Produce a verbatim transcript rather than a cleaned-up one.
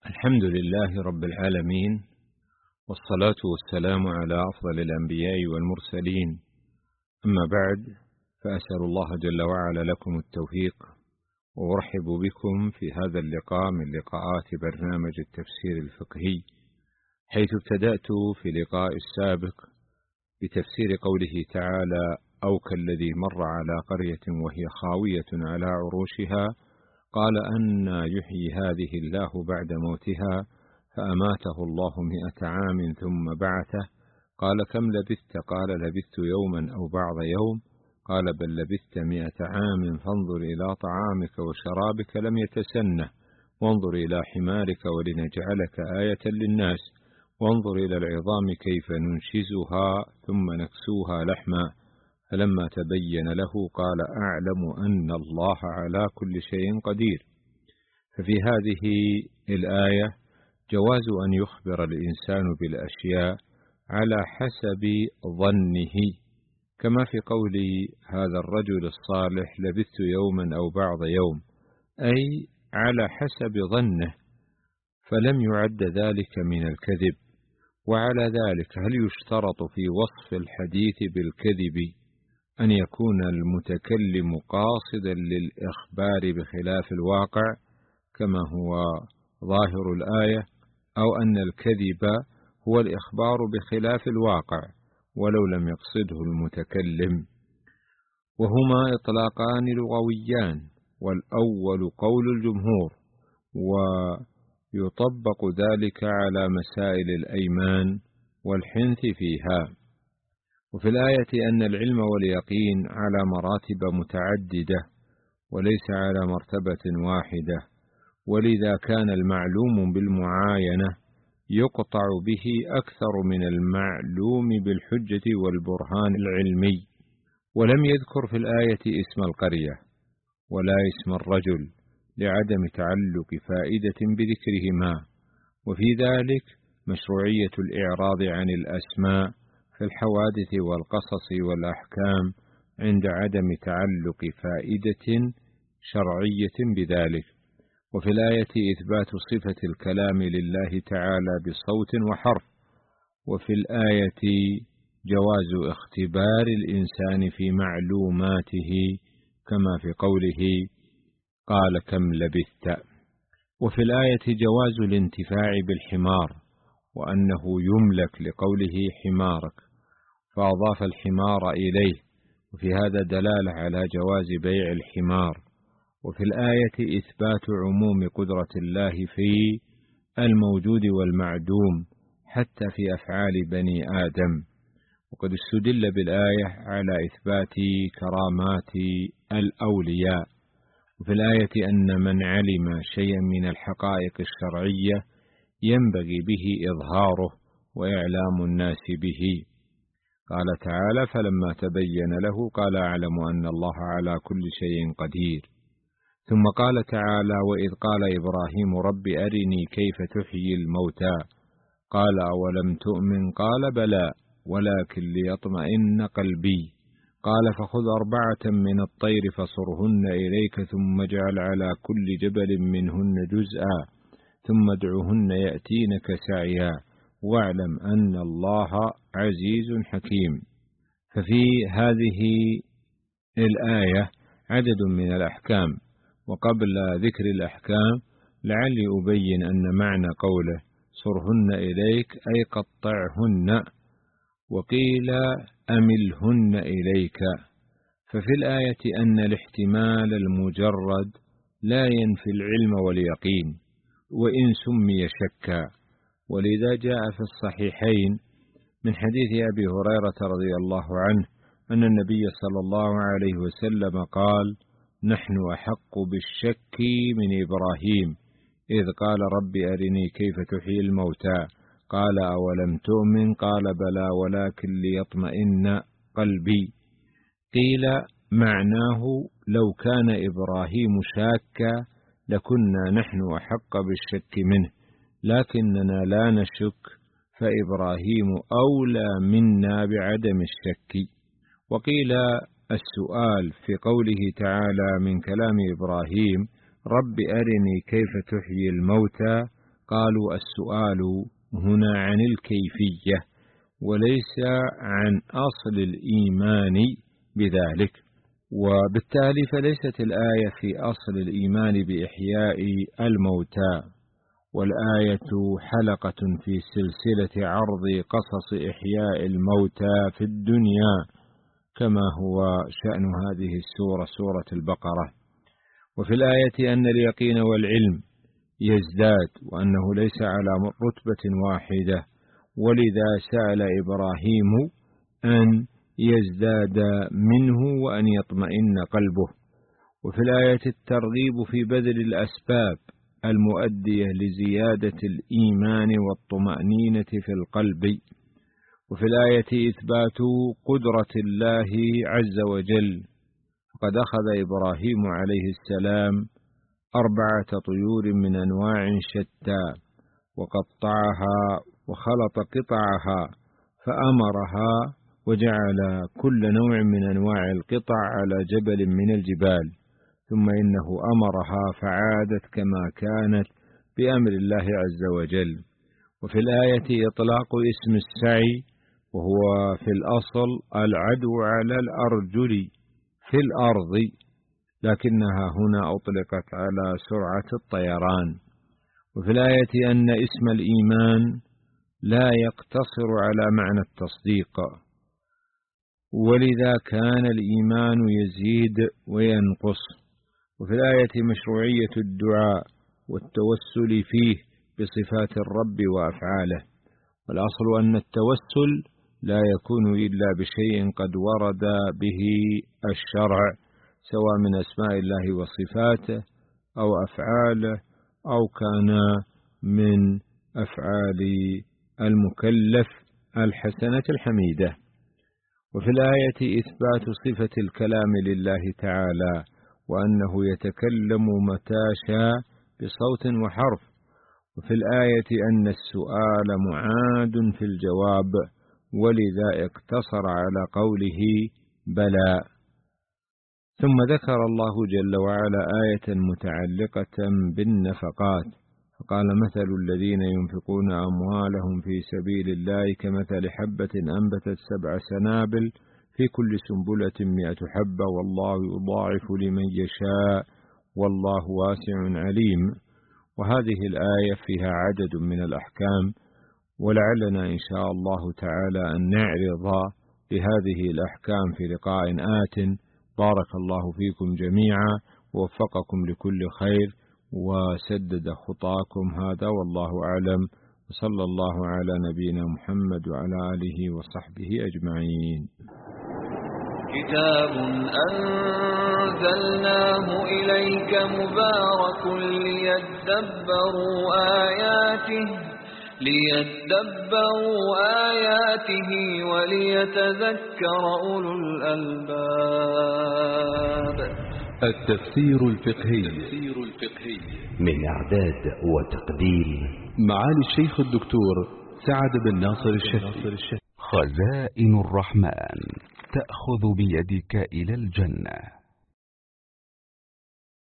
الحمد لله رب العالمين، والصلاة والسلام على أفضل الأنبياء والمرسلين. أما بعد، فأسأل الله جل وعلا لكم التوفيق، وأرحب بكم في هذا اللقاء من لقاءات برنامج التفسير الفقهي، حيث ابتدأت في لقاء السابق بتفسير قوله تعالى: أو كالذي مر على قرية وهي خاوية على عروشها قال أنى يحيي هذه الله بعد موتها فأماته الله مئة عام ثم بعثه قال كم لبثت؟ قال لبثت يوما أو بعض يوم قال بل لبثت مئة عام فانظر إلى طعامك وشرابك لم يتسنه وانظر إلى حمارك ولنجعلك آية للناس وانظر إلى العظام كيف ننشزها ثم نكسوها لحما فلما تبين له قال أعلم أن الله على كل شيء قدير. ففي هذه الآية جواز أن يخبر الإنسان بالأشياء على حسب ظنه، كما في قول هذا الرجل الصالح لبثت يوما أو بعض يوم، أي على حسب ظنه، فلم يعد ذلك من الكذب. وعلى ذلك هل يشترط في وصف الحديث بالكذب أن يكون المتكلم قاصدا للإخبار بخلاف الواقع كما هو ظاهر الآية، أو أن الكذب هو الإخبار بخلاف الواقع ولو لم يقصده المتكلم؟ وهما إطلاقان لغويان، والأول قول الجمهور، ويطبق ذلك على مسائل الأيمان والحنث فيها. وفي الآية أن العلم واليقين على مراتب متعددة وليس على مرتبة واحدة، ولذا كان المعلوم بالمعاينة يقطع به أكثر من المعلوم بالحجة والبرهان العلمي. ولم يذكر في الآية اسم القرية ولا اسم الرجل لعدم تعلق فائدة بذكرهما، وفي ذلك مشروعية الإعراض عن الأسماء في الحوادث والقصص والأحكام عند عدم تعلق فائدة شرعية بذلك. وفي الآية إثبات صفة الكلام لله تعالى بصوت وحرف، وفي الآية جواز اختبار الإنسان في معلوماته كما في قوله قال كم لبثت. وفي الآية جواز الانتفاع بالحمار، وأنه يملك لقوله حمارك فأضاف الحمار إليه، وفي هذا دلالة على جواز بيع الحمار. وفي الآية إثبات عموم قدرة الله في الموجود والمعدوم حتى في أفعال بني آدم. وقد استدل بالآية على إثبات كرامات الأولياء. وفي الآية أن من علم شيئا من الحقائق الشرعية ينبغي به إظهاره وإعلام الناس به. قال تعالى فلما تبين له قال أعلم أن الله على كل شيء قدير. ثم قال تعالى وإذ قال إبراهيم رب أرني كيف تحيي الموتى قال أولم تؤمن قال بلى ولكن ليطمئن قلبي قال فخذ أربعة من الطير فصرهن إليك ثم اجعل على كل جبل منهن جزءا ثم ادعهن يأتينك سعيا واعلم أن الله عزيز حكيم. ففي هذه الآية عدد من الأحكام، وقبل ذكر الأحكام لعلي أبين أن معنى قوله صرهن إليك أي قطعهن، وقيل أملهن إليك. ففي الآية أن الاحتمال المجرد لا ينفي العلم واليقين وإن سمي شكا، ولذا جاء في الصحيحين من حديث أبي هريرة رضي الله عنه أن النبي صلى الله عليه وسلم قال نحن أحق بالشك من إبراهيم إذ قال رب أرني كيف تحيي الموتى قال أولم تؤمن قال بلى ولكن ليطمئن قلبي. قيل معناه لو كان إبراهيم شاكا لكنا نحن أحق بالشك منه، لكننا لا نشك فإبراهيم أولى منا بعدم الشك. وقيل السؤال في قوله تعالى من كلام إبراهيم رب أرني كيف تحيي الموتى قالوا السؤال هنا عن الكيفية وليس عن أصل الإيمان بذلك، وبالتالي فليست الآية في أصل الإيمان بإحياء الموتى، والآية حلقة في سلسلة عرض قصص إحياء الموتى في الدنيا كما هو شأن هذه السورة سورة البقرة. وفي الآية أن اليقين والعلم يزداد وأنه ليس على رتبة واحدة، ولذا سأل إبراهيم أن يزداد منه وأن يطمئن قلبه. وفي الآية الترغيب في بذل الأسباب المؤدية لزيادة الإيمان والطمأنينة في القلب. وفي الآية إثبات قدرة الله عز وجل، فقد أخذ إبراهيم عليه السلام أربعة طيور من أنواع شتى وقطعها وخلط قطعها فأمرها وجعل كل نوع من أنواع القطع على جبل من الجبال، ثم إنه أمرها فعادت كما كانت بأمر الله عز وجل. وفي الآية إطلاق اسم السعي، وهو في الأصل العدو على الأرجل في الأرض، لكنها هنا أطلقت على سرعة الطيران. وفي الآية أن اسم الإيمان لا يقتصر على معنى التصديق، ولذا كان الإيمان يزيد وينقص. وفي الآية مشروعية الدعاء والتوسل فيه بصفات الرب وأفعاله، والأصل أن التوسل لا يكون إلا بشيء قد ورد به الشرع، سواء من أسماء الله وصفاته أو أفعاله أو كان من أفعال المكلف الحسنة الحميدة. وفي الآية إثبات صفة الكلام لله تعالى، وأنه يتكلم متى شاء بصوت وحرف. وفي الآية أن السؤال معاد في الجواب، ولذا اقتصر على قوله بلى. ثم ذكر الله جل وعلا آية متعلقة بالنفقات، فقال مثل الذين ينفقون أموالهم في سبيل الله كمثل حبة أنبتت سبع سنابل في كل سنبلة مئة حبة والله يضاعف لمن يشاء والله واسع عليم. وهذه الآية فيها عدد من الأحكام، ولعلنا إن شاء الله تعالى أن نعرض لهذه الأحكام في لقاء آت. بارك الله فيكم جميعا ووفقكم لكل خير وسدد خطاكم، هذا والله أعلم، وصلى الله على نبينا محمد وعلى آله وصحبه أجمعين. كتاب أنزلناه إليك مبارك ليدبروا آياته ليدبروا آياته وليتذكر أولو الألباب. التفسير الفقهي من إعداد وتقديم معالي الشيخ الدكتور سعد بن ناصر الشافعي. خزائن الرحمن تأخذ بيدك إلى الجنة.